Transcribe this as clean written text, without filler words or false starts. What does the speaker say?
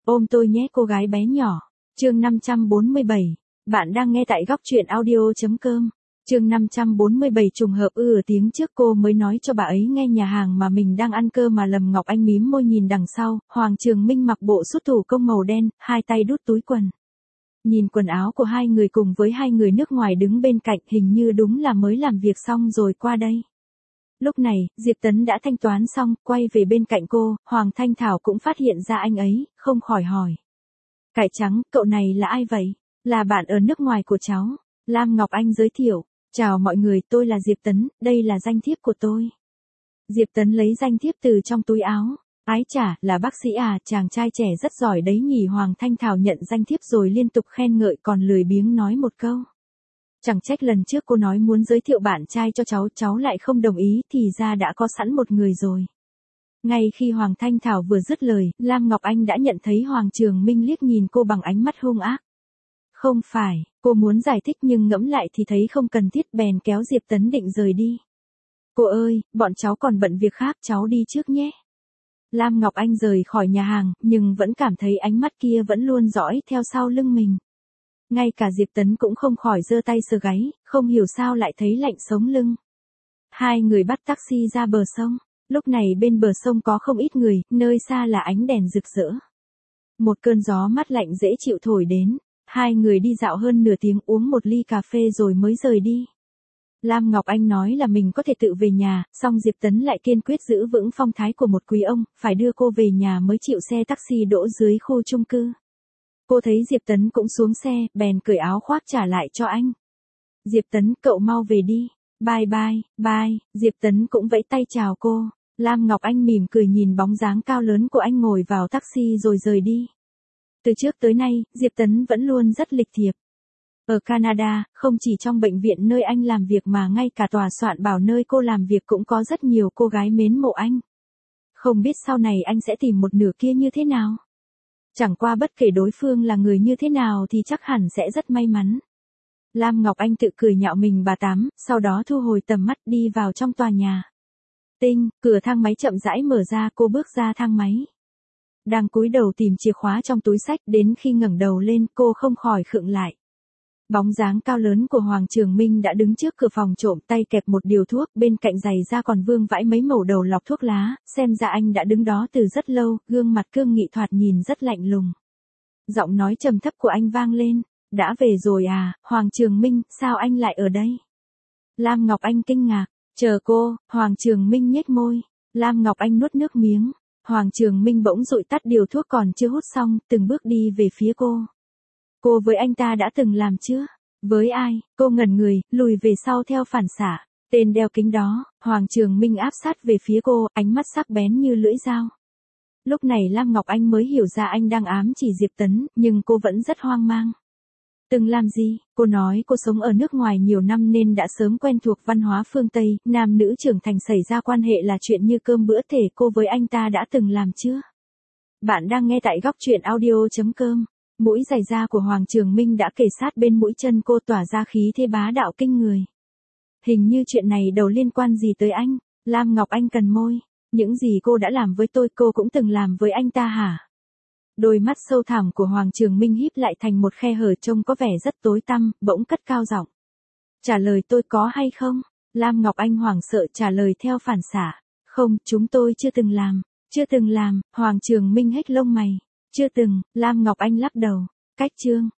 Ôm tôi nhé cô gái bé nhỏ. Chương 547. Bạn đang nghe tại góc truyện audio.com. Chương 547 trùng hợp tiếng trước cô mới nói cho bà ấy nghe nhà hàng mà mình đang ăn cơm mà Lâm Ngọc Anh mím môi nhìn đằng sau, Hoàng Trường Minh mặc bộ sút thủ công màu đen, hai tay đút túi quần. Nhìn quần áo của hai người cùng với hai người nước ngoài đứng bên cạnh hình như đúng là mới làm việc xong rồi qua đây. Lúc này, Diệp Tấn đã thanh toán xong, quay về bên cạnh cô, Hoàng Thanh Thảo cũng phát hiện ra anh ấy, không khỏi hỏi. Cải trắng, cậu này là ai vậy? Là bạn ở nước ngoài của cháu. Lam Ngọc Anh giới thiệu. Chào mọi người, tôi là Diệp Tấn, đây là danh thiếp của tôi. Diệp Tấn lấy danh thiếp từ trong túi áo. Ái chà, là bác sĩ à, chàng trai trẻ rất giỏi đấy nhỉ. Hoàng Thanh Thảo nhận danh thiếp rồi liên tục khen ngợi còn lười biếng nói một câu. Chẳng trách lần trước cô nói muốn giới thiệu bạn trai cho cháu lại không đồng ý, thì ra đã có sẵn một người rồi. Ngay khi Hoàng Thanh Thảo vừa dứt lời, Lam Ngọc Anh đã nhận thấy Hoàng Trường Minh liếc nhìn cô bằng ánh mắt hung ác. Không phải, cô muốn giải thích nhưng ngẫm lại thì thấy không cần thiết bèn kéo Diệp Tấn định rời đi. Cô ơi, bọn cháu còn bận việc khác, cháu đi trước nhé. Lam Ngọc Anh rời khỏi nhà hàng, nhưng vẫn cảm thấy ánh mắt kia vẫn luôn dõi theo sau lưng mình. Ngay cả Diệp Tấn cũng không khỏi giơ tay sờ gáy, không hiểu sao lại thấy lạnh sống lưng. Hai người bắt taxi ra bờ sông. Lúc này bên bờ sông có không ít người, nơi xa là ánh đèn rực rỡ. Một cơn gió mát lạnh dễ chịu thổi đến. Hai người đi dạo hơn nửa tiếng uống một ly cà phê rồi mới rời đi. Lam Ngọc Anh nói là mình có thể tự về nhà, song Diệp Tấn lại kiên quyết giữ vững phong thái của một quý ông, phải đưa cô về nhà mới chịu xe taxi đỗ dưới khu chung cư. Cô thấy Diệp Tấn cũng xuống xe, bèn cởi áo khoác trả lại cho anh. Diệp Tấn, cậu mau về đi. Bye bye, bye. Diệp Tấn cũng vẫy tay chào cô. Lam Ngọc Anh mỉm cười nhìn bóng dáng cao lớn của anh ngồi vào taxi rồi rời đi. Từ trước tới nay, Diệp Tấn vẫn luôn rất lịch thiệp. Ở Canada, không chỉ trong bệnh viện nơi anh làm việc mà ngay cả tòa soạn bảo nơi cô làm việc cũng có rất nhiều cô gái mến mộ anh. Không biết sau này anh sẽ tìm một nửa kia như thế nào? Chẳng qua bất kể đối phương là người như thế nào thì chắc hẳn sẽ rất may mắn. Lam Ngọc Anh tự cười nhạo mình bà tám, sau đó thu hồi tầm mắt đi vào trong tòa nhà. Tinh, cửa thang máy chậm rãi mở ra, cô bước ra thang máy. Đang cúi đầu tìm chìa khóa trong túi xách, đến khi ngẩng đầu lên cô không khỏi khựng lại. Bóng dáng cao lớn của Hoàng Trường Minh đã đứng trước cửa phòng trộm, tay kẹp một điều thuốc, bên cạnh giày da còn vương vãi mấy mẩu đầu lọc thuốc lá, xem ra anh đã đứng đó từ rất lâu, gương mặt cương nghị thoạt nhìn rất lạnh lùng. Giọng nói trầm thấp của anh vang lên, đã về rồi à, Hoàng Trường Minh, sao anh lại ở đây? Lam Ngọc Anh kinh ngạc, chờ cô, Hoàng Trường Minh nhếch môi, Lam Ngọc Anh nuốt nước miếng, Hoàng Trường Minh bỗng dụi tắt điều thuốc còn chưa hút xong, từng bước đi về phía cô. Cô với anh ta đã từng làm chưa? Với ai? Cô ngẩn người, lùi về sau theo phản xạ. Tên đeo kính đó, Hoàng Trường Minh áp sát về phía cô, ánh mắt sắc bén như lưỡi dao. Lúc này Lam Ngọc Anh mới hiểu ra anh đang ám chỉ Diệp Tấn, nhưng cô vẫn rất hoang mang. Từng làm gì? Cô nói cô sống ở nước ngoài nhiều năm nên đã sớm quen thuộc văn hóa phương Tây, nam nữ trưởng thành xảy ra quan hệ là chuyện như cơm bữa, thể cô với anh ta đã từng làm chưa? Bạn đang nghe tại góc truyện audio.com. Mũi giày da của Hoàng Trường Minh đã kề sát bên mũi chân cô, tỏa ra khí thế bá đạo kinh người. Hình như chuyện này đâu liên quan gì tới anh. Lam Ngọc Anh cần môi. Những gì cô đã làm với tôi cô cũng từng làm với anh ta hả? Đôi mắt sâu thẳm của Hoàng Trường Minh híp lại thành một khe hở trông có vẻ rất tối tăm, bỗng cất cao giọng. Trả lời tôi có hay không? Lam Ngọc Anh hoảng sợ trả lời theo phản xạ. Không, chúng tôi chưa từng làm. Chưa từng làm, Hoàng Trường Minh hét lông mày. Chưa từng, Lam Ngọc Anh lắc đầu. Cách chương.